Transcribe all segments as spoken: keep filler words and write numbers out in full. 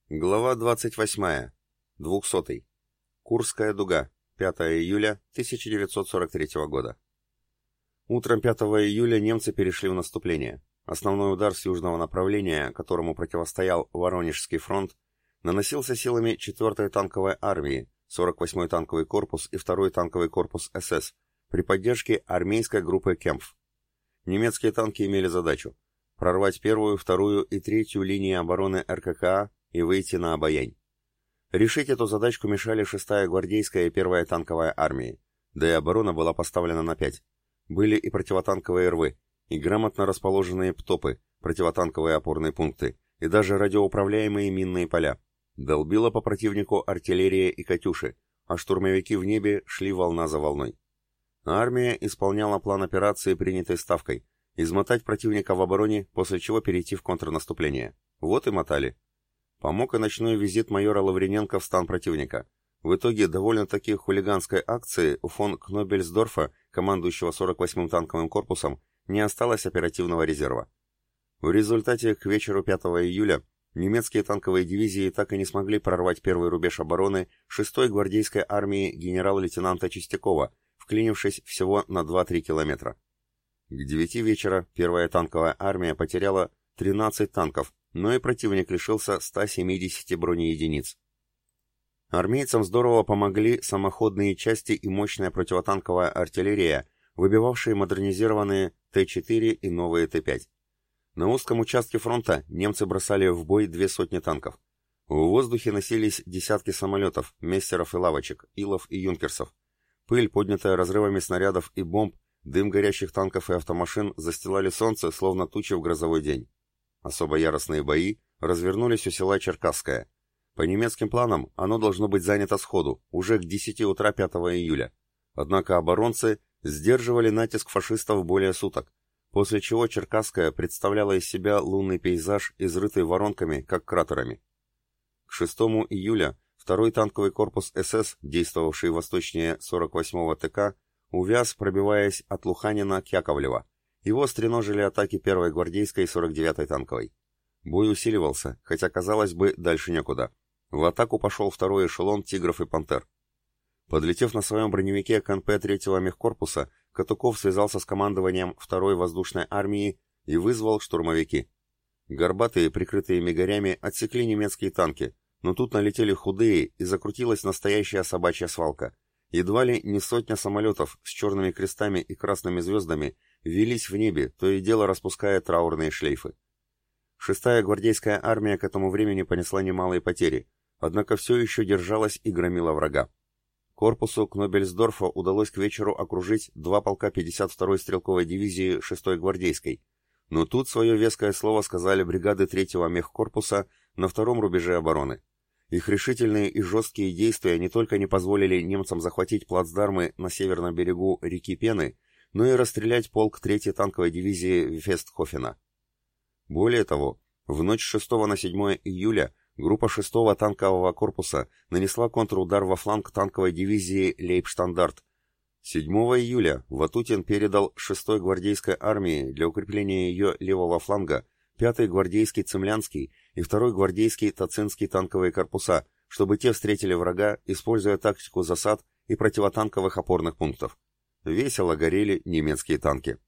Глава двадцать восьмая. Двухсотый. Курская дуга. пятое июля тысяча девятьсот сорок третьего года. Утром пятого июля немцы перешли в наступление. Основной удар с южного направления, которому противостоял Воронежский фронт, наносился силами четвёртой танковой армии, сорок восьмой танковый корпус и второй танковый корпус СС при поддержке армейской группы Кемпф. Немецкие танки имели задачу прорвать первую, вторую и третью линии обороны РККА и выйти на Обоянь. Решить эту задачку мешали шестая гвардейская и первая танковая армии, да и оборона была поставлена на пять. Были и противотанковые рвы, и грамотно расположенные ПТОПы, противотанковые опорные пункты, и даже радиоуправляемые минные поля. Долбила по противнику артиллерия и «Катюши», а штурмовики в небе шли волна за волной. Армия исполняла план операции, принятой ставкой, измотать противника в обороне, после чего перейти в контрнаступление. Вот и мотали. Помог и ночной визит майора Лавриненко в стан противника. В итоге довольно-таки хулиганской акции у фон Кнобельсдорфа, командующего сорок восьмым танковым корпусом, не осталось оперативного резерва. В результате к вечеру пятого июля немецкие танковые дивизии так и не смогли прорвать первый рубеж обороны шестой гвардейской армии генерал-лейтенанта Чистякова, вклинившись всего на два-три километра. К девяти вечера первая танковая армия потеряла тринадцать танков, но и противник лишился ста семидесяти бронеединиц. Армейцам здорово помогли самоходные части и мощная противотанковая артиллерия, выбивавшие модернизированные Т четыре и новые Т пять. На узком участке фронта немцы бросали в бой две сотни танков. В воздухе носились десятки самолетов, мессеров и лавочек, илов и юнкерсов. Пыль, поднятая разрывами снарядов и бомб, дым горящих танков и автомашин застилали солнце, словно тучи в грозовой день. Особо яростные бои развернулись у села Черкасское. По немецким планам оно должно быть занято сходу, уже к десяти утра пятого июля. Однако оборонцы сдерживали натиск фашистов более суток, после чего Черкасское представляло из себя лунный пейзаж, изрытый воронками, как кратерами. К шестому июля второй танковый корпус СС, действовавший восточнее сорок восьмого ТК, увяз, пробиваясь от Луханина к Яковлево. Его стреножили атаки первой гвардейской и сорок девятой танковой. Бой усиливался, хотя, казалось бы, дальше некуда. В атаку пошел второй эшелон «Тигров» и «Пантер». Подлетев на своем броневике к НП третьего мехкорпуса, Катуков связался с командованием второй воздушной армии и вызвал штурмовики. Горбатые, прикрытые мигарями, отсекли немецкие танки, но тут налетели худые и закрутилась настоящая собачья свалка. Едва ли не сотня самолетов с черными крестами и красными звездами вились в небе, то и дело распуская траурные шлейфы. Шестая гвардейская армия к этому времени понесла немалые потери, однако все еще держалась и громила врага. Корпусу Кнобельсдорфа удалось к вечеру окружить два полка пятьдесят второй стрелковой дивизии шестой гвардейской, но тут свое веское слово сказали бригады третьего мехкорпуса на втором рубеже обороны. Их решительные и жесткие действия не только не позволили немцам захватить плацдармы на северном берегу реки Пены, но и расстрелять полк третьей танковой дивизии Вестхофена. Более того, в ночь с шестого на седьмое июля группа шестого танкового корпуса нанесла контрудар во фланг танковой дивизии Лейбштандарт. седьмого июля Ватутин передал шестой гвардейской армии для укрепления ее левого фланга пятый гвардейский Цемлянский и второй гвардейский Тацинский танковые корпуса, чтобы те встретили врага, используя тактику засад и противотанковых опорных пунктов. Весело горели немецкие танки.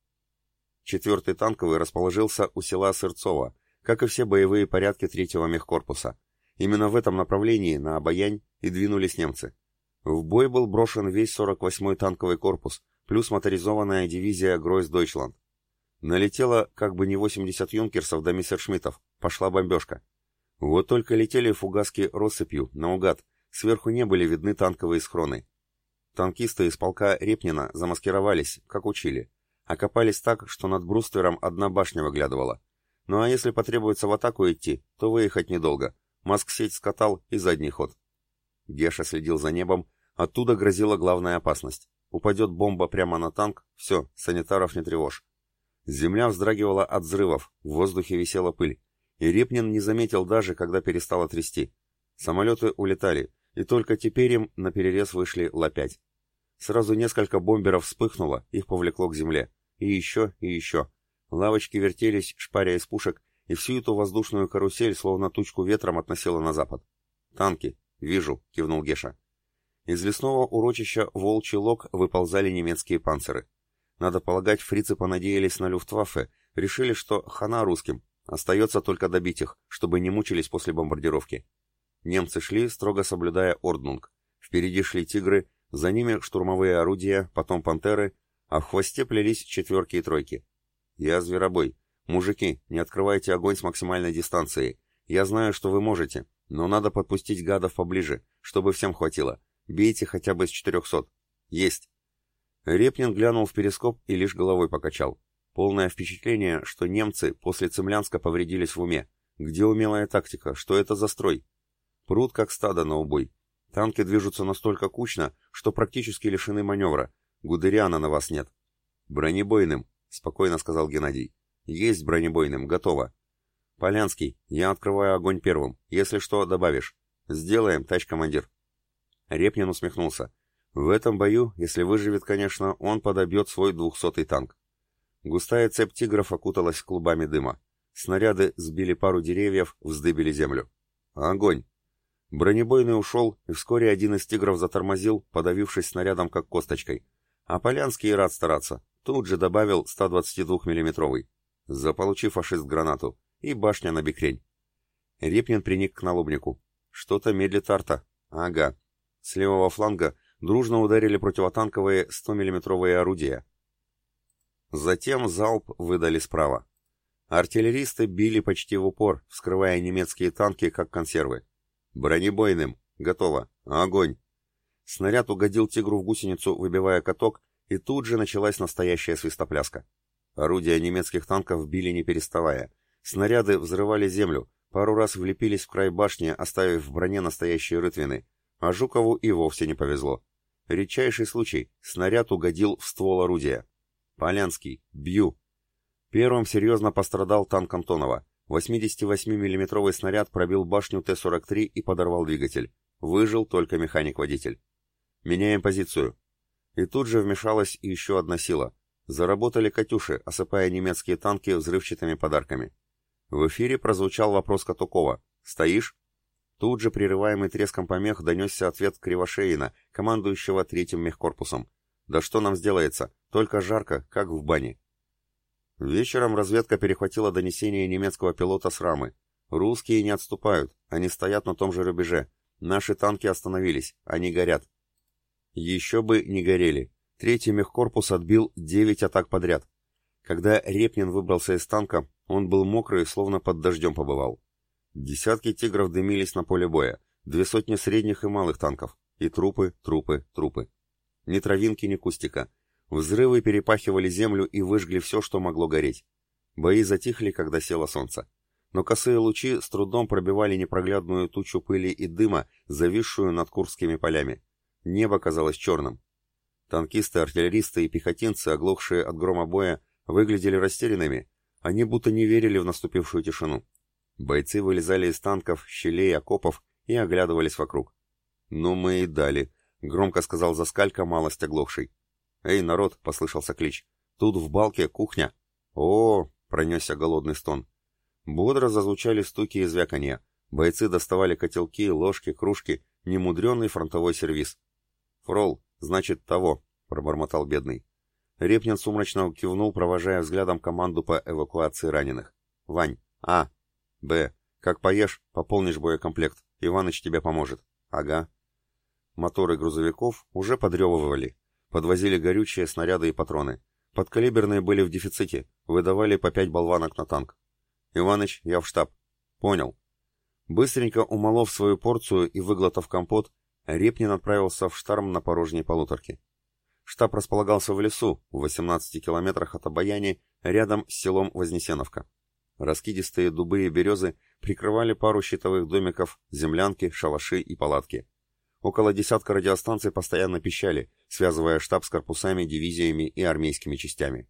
Четвертый танковый расположился у села Сырцово, как и все боевые порядки третьего мехкорпуса. Именно в этом направлении, на Обоянь, и двинулись немцы. В бой был брошен весь сорок восьмой танковый корпус, плюс моторизованная дивизия Гройс-Дойчланд. Налетело как бы не восемьдесят юнкерсов да мессершмиттов, пошла бомбежка. Вот только летели фугаски россыпью, наугад, сверху не были видны танковые схроны. Танкисты из полка Репнина замаскировались, как учили, окопались так, что над бруствером одна башня выглядывала. Ну а если потребуется в атаку идти, то выехать недолго. Маск-сеть скатал и задний ход. Геша следил за небом, оттуда грозила главная опасность. Упадет бомба прямо на танк, все, санитаров не тревожь. Земля вздрагивала от взрывов, в воздухе висела пыль. И Репнин не заметил даже, когда перестало трясти. Самолеты улетали, и только теперь им наперерез вышли Ла пять. Сразу несколько бомберов вспыхнуло, их повлекло к земле. И еще, и еще. Лавочки вертелись, шпаря из пушек, и всю эту воздушную карусель словно тучку ветром относило на запад. «Танки! Вижу!» — кивнул Геша. Из лесного урочища Волчий Лог выползали немецкие панциры. Надо полагать, фрицы понадеялись на Люфтваффе, решили, что хана русским, остается только добить их, чтобы не мучились после бомбардировки. Немцы шли, строго соблюдая орднунг. Впереди шли тигры, за ними штурмовые орудия, потом пантеры, а в хвосте плелись четверки и тройки. «Я зверобой. Мужики, не открывайте огонь с максимальной дистанции. Я знаю, что вы можете, но надо подпустить гадов поближе, чтобы всем хватило. Бейте хотя бы с четырехсот. Есть!» Репнин глянул в перископ и лишь головой покачал. Полное впечатление, что немцы после Цимлянска повредились в уме. Где умелая тактика? Что это за строй? Прут как стадо на убой. Танки движутся настолько кучно, что практически лишены маневра. Гудериана на вас нет. «Бронебойным», — спокойно сказал Геннадий. «Есть бронебойным, готово». «Полянский, я открываю огонь первым. Если что, добавишь». «Сделаем, товарищ командир». Репнин усмехнулся. В этом бою, если выживет, конечно, он подобьет свой двухсотый танк. Густая цепь тигров окуталась клубами дыма. Снаряды сбили пару деревьев, вздыбили землю. Огонь! Бронебойный ушел, и вскоре один из тигров затормозил, подавившись снарядом как косточкой. А Полянский и рад стараться. Тут же добавил сто двадцать два миллиметровый. Заполучи фашист гранату. И башня на бекрень. Репнин приник к налобнику. Что-то медлит арта. Ага. С левого фланга дружно ударили противотанковые сто-миллиметровые орудия. Затем залп выдали справа. Артиллеристы били почти в упор, вскрывая немецкие танки, как консервы. «Бронебойным! Готово! Огонь!» Снаряд угодил тигру в гусеницу, выбивая каток, и тут же началась настоящая свистопляска. Орудия немецких танков били не переставая. Снаряды взрывали землю, пару раз влепились в край башни, оставив в броне настоящие рытвины, а Жукову и вовсе не повезло. Редчайший случай. Снаряд угодил в ствол орудия. Полянский. Бью. Первым серьезно пострадал танк Антонова. восьмидесятивосьмимиллиметровый снаряд пробил башню Т сорок три и подорвал двигатель. Выжил только механик-водитель. Меняем позицию. И тут же вмешалась еще одна сила. Заработали «Катюши», осыпая немецкие танки взрывчатыми подарками. В эфире прозвучал вопрос Катукова. «Стоишь?» Тут же, прерываемый треском помех, донесся ответ Кривошеина, командующего третьим мехкорпусом. «Да что нам сделается? Только жарко, как в бане». Вечером разведка перехватила донесение немецкого пилота с рамы. «Русские не отступают, они стоят на том же рубеже. Наши танки остановились, они горят». Еще бы не горели. Третий мехкорпус отбил девять атак подряд. Когда Репнин выбрался из танка, он был мокрый, словно под дождем побывал. Десятки тигров дымились на поле боя, две сотни средних и малых танков, и трупы, трупы, трупы. Ни травинки, ни кустика. Взрывы перепахивали землю и выжгли все, что могло гореть. Бои затихли, когда село солнце. Но косые лучи с трудом пробивали непроглядную тучу пыли и дыма, зависшую над Курскими полями. Небо казалось черным. Танкисты, артиллеристы и пехотинцы, оглохшие от грома боя, выглядели растерянными. Они будто не верили в наступившую тишину. Бойцы вылезали из танков, щелей, окопов и оглядывались вокруг. «Ну мы и дали», — громко сказал Заскалько, малость оглохший. «Эй, народ!» — послышался клич. «Тут в балке кухня!» «О!» — пронесся голодный стон. Бодро зазвучали стуки и звяканья. Бойцы доставали котелки, ложки, кружки, немудренный фронтовой сервиз. «Фрол, значит, того!» — пробормотал бедный. Репнин сумрачно кивнул, провожая взглядом команду по эвакуации раненых. «Вань, А! Б! Как поешь, пополнишь боекомплект. Иваныч тебе поможет». «Ага». Моторы грузовиков уже подрёвывали. Подвозили горючие, снаряды и патроны. Подкалиберные были в дефиците, выдавали по пять болванок на танк. «Иваныч, я в штаб». «Понял». Быстренько умолов свою порцию и выглотав компот, Репнин отправился в штарм на порожней полуторке. Штаб располагался в лесу, в восемнадцати километрах от Обаяни, рядом с селом Вознесеновка. Раскидистые дубы и березы прикрывали пару щитовых домиков, землянки, шалаши и палатки. Около десятка радиостанций постоянно пищали, связывая штаб с корпусами, дивизиями и армейскими частями.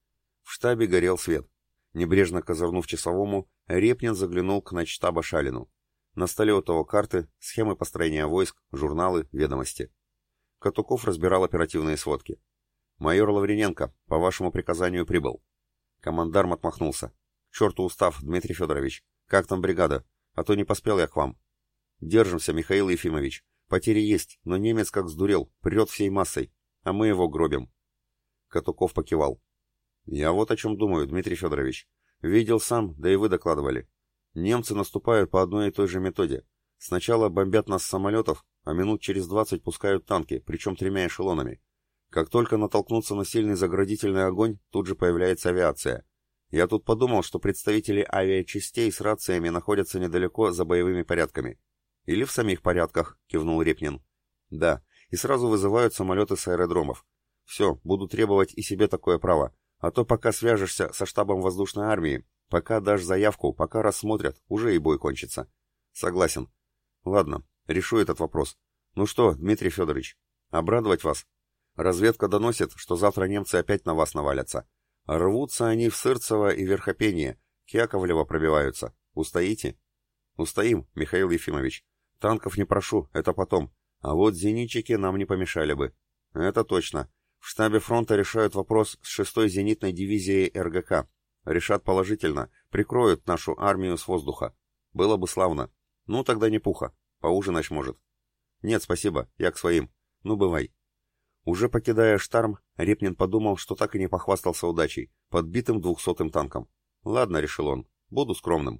В штабе горел свет. Небрежно козырнув часовому, Репнин заглянул к начштаба Шалину. На столе у того карты, схемы построения войск, журналы, ведомости. Катуков разбирал оперативные сводки. «Майор Лавриненко, по вашему приказанию прибыл». Командарм отмахнулся. черту устав, Дмитрий Федорович. Как там бригада? А то не поспел я к вам. Держимся, Михаил Ефимович. Потери есть, но немец как сдурел, прет всей массой, а мы его гробим. Катуков покивал. Я вот о чем думаю, Дмитрий Федорович. Видел сам, да и вы докладывали. Немцы наступают по одной и той же методе. Сначала бомбят нас с самолетов, а минут через двадцать пускают танки, причем тремя эшелонами. Как только натолкнутся на сильный заградительный огонь, тут же появляется авиация. Я тут подумал, что представители авиачастей с рациями находятся недалеко за боевыми порядками. Или в самих порядках, кивнул Репнин. Да, и сразу вызывают самолеты с аэродромов. Все, буду требовать и себе такое право. А то пока свяжешься со штабом воздушной армии, пока дашь заявку, пока рассмотрят, уже и бой кончится. Согласен. Ладно, решу этот вопрос. Ну что, Дмитрий Федорович, обрадовать вас? Разведка доносит, что завтра немцы опять на вас навалятся. Рвутся они в Сырцево и Верхопенье, к Яковлево пробиваются. Устоите? Устоим, Михаил Ефимович. Танков не прошу, это потом. А вот зенитчики нам не помешали бы. Это точно. В штабе фронта решают вопрос с шестой зенитной дивизией эр гэ ка. Решат положительно, прикроют нашу армию с воздуха. Было бы славно. Ну, тогда не пуха. Поужинать может. Нет, спасибо, я к своим. Ну, бывай. Уже покидая Штарм, Репнин подумал, что так и не похвастался удачей, подбитым двухсотым танком. Ладно, решил он, буду скромным.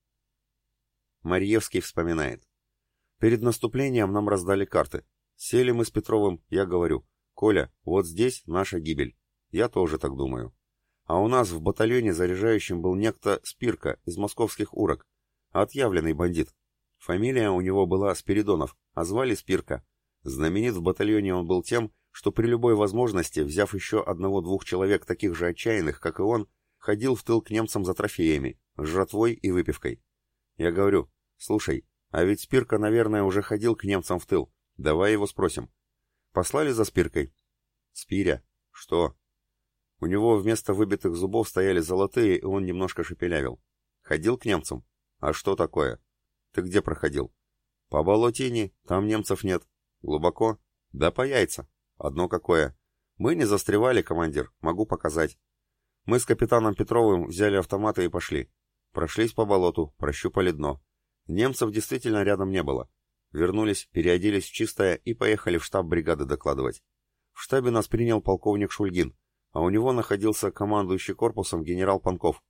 Марьевский вспоминает. Перед наступлением нам раздали карты. Сели мы с Петровым, я говорю, Коля, вот здесь наша гибель. Я тоже так думаю. А у нас в батальоне заряжающим был некто Спирка из московских урок. Отъявленный бандит. Фамилия у него была Спиридонов, а звали Спирка. Знаменит в батальоне он был тем, что при любой возможности, взяв еще одного-двух человек таких же отчаянных, как и он, ходил в тыл к немцам за трофеями, с жратвой и выпивкой. Я говорю, слушай, а ведь Спирка, наверное, уже ходил к немцам в тыл. Давай его спросим. Послали за Спиркой. Спиря. Что? У него вместо выбитых зубов стояли золотые, и он немножко шепелявил. Ходил к немцам? А что такое? Ты где проходил? По болотине, там немцев нет. Глубоко? Да по яйца. Одно какое. Мы не застревали, командир, могу показать. Мы с капитаном Петровым взяли автоматы и пошли. Прошлись по болоту, прощупали дно. Немцев действительно рядом не было. Вернулись, переоделись в чистое и поехали в штаб бригады докладывать. В штабе нас принял полковник Шульгин, а у него находился командующий корпусом генерал Панков.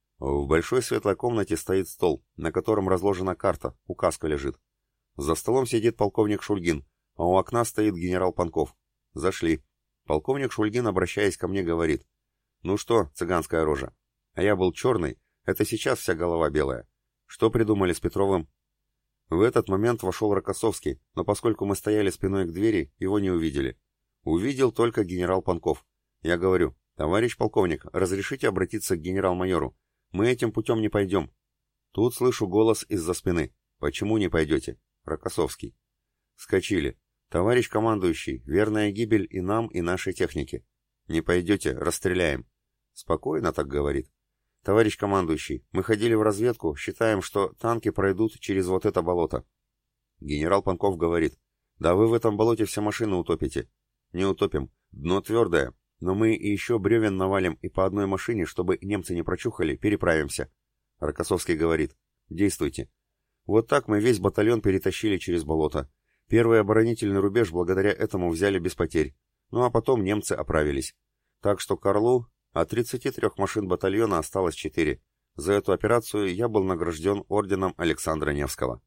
В большой светлой комнате стоит стол, на котором разложена карта, указка лежит. За столом сидит полковник Шульгин, а у окна стоит генерал Панков. Зашли. Полковник Шульгин, обращаясь ко мне, говорит. Ну что, цыганская рожа? А я был черный, это сейчас вся голова белая. Что придумали с Петровым? В этот момент вошел Рокоссовский, но поскольку мы стояли спиной к двери, его не увидели. Увидел только генерал Панков. Я говорю, товарищ полковник, разрешите обратиться к генерал-майору? Мы этим путем не пойдем. Тут слышу голос из-за спины. Почему не пойдете? Рокоссовский. Вскочили. Товарищ командующий, верная гибель и нам, и нашей технике. Не пойдете, расстреляем. Спокойно так говорит. Товарищ командующий, мы ходили в разведку, считаем, что танки пройдут через вот это болото. Генерал Панков говорит, да вы в этом болоте все машины утопите. Не утопим, дно твердое, но мы и еще бревен навалим и по одной машине, чтобы немцы не прочухали, переправимся. Рокоссовский говорит, действуйте. Вот так мы весь батальон перетащили через болото. Первый оборонительный рубеж благодаря этому взяли без потерь. Ну а потом немцы оправились. Так что к Орлу от тридцати трёх машин батальона осталось четыре. За эту операцию я был награжден орденом Александра Невского.